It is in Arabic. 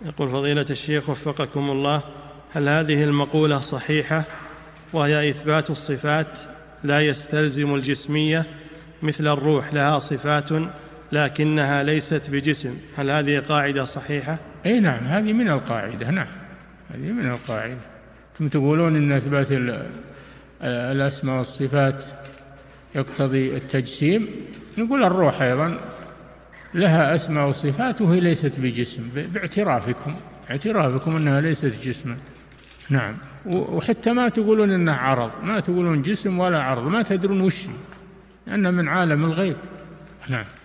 يقول فضيلة الشيخ وفقكم الله، هل هذه المقولة صحيحة وهي إثبات الصفات لا يستلزم الجسمية، مثل الروح لها صفات لكنها ليست بجسم، هل هذه قاعدة صحيحة؟ أي نعم، هذه من القاعدة. نعم، هذه من القاعدة. ثم تقولون إن إثبات الأسماء والصفات يقتضي التجسيم، نقول الروح أيضا لها أسماء وصفات وهي ليست بجسم، باعترافكم أنها ليست جسما. نعم. وحتى ما تقولون إنها عرض، ما تقولون جسم ولا عرض، ما تدرون وش، لأنها من عالم الغيب. نعم.